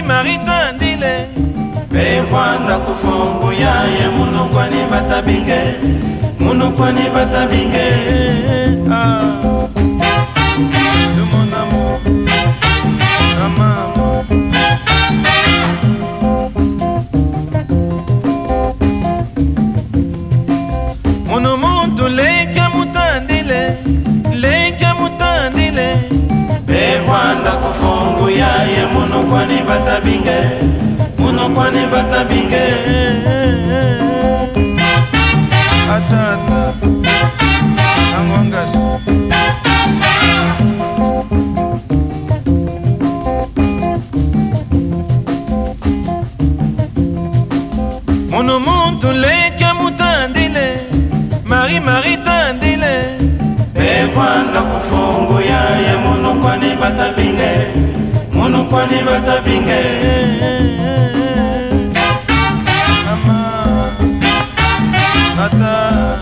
Marie Tandile Bevwanda kufongo ya ye munukwani batabinge Munukwani batabinge de mon amour, maman. Mono muntu leke mutandile Bevwanda kufongo ya ye munukwani batabinge Munukwani batabinge Atata Angwangas Mono muntu leke mutandile Marie Tandile Bevwanda kufongo ya ye munukwani batabinge Munukwani batabinge Ata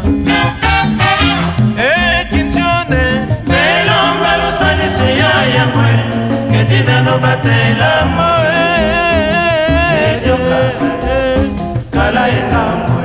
Kintione Belo mbelo sanisi ya yamwe Ketina no batela moe Edioka Kala yengambwe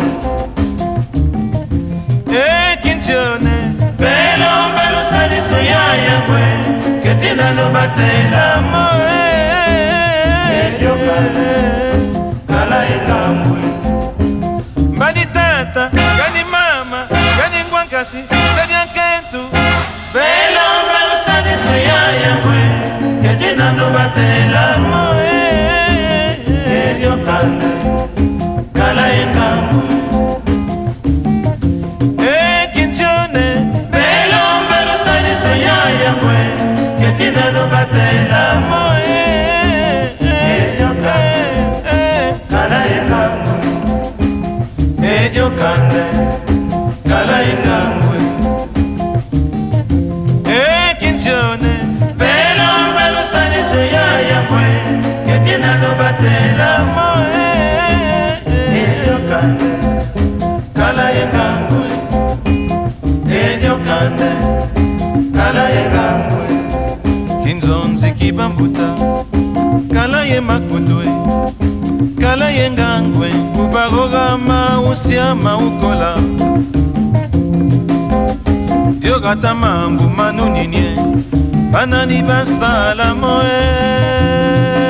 Kintione Belo mbelo sanisi ya yamwe Ketina no batela moe Edioka Kala yengambwe Mbani tata, gani mama, gani ngwankasi, gani ankentu Belo mbelo sanisi ya yamwe Ketina no batela moe Edioka Kala yengambwe Kintione Belo mbelo sanisi ya yamwe Ketina no batela moe Edioka Kala yengambwe Ediokande Kala yengambwe Kintione Belo mbelo sanisi ya yamwe Ketina no batela moe Ediokande Kala yengambwe Ediokande Kala yengambwe Kinzonzi kibambuta Kala ye makutwe Kala ye ngangwe Kubarogama usiama ukola Diogata mambu manuninye Banani basala moe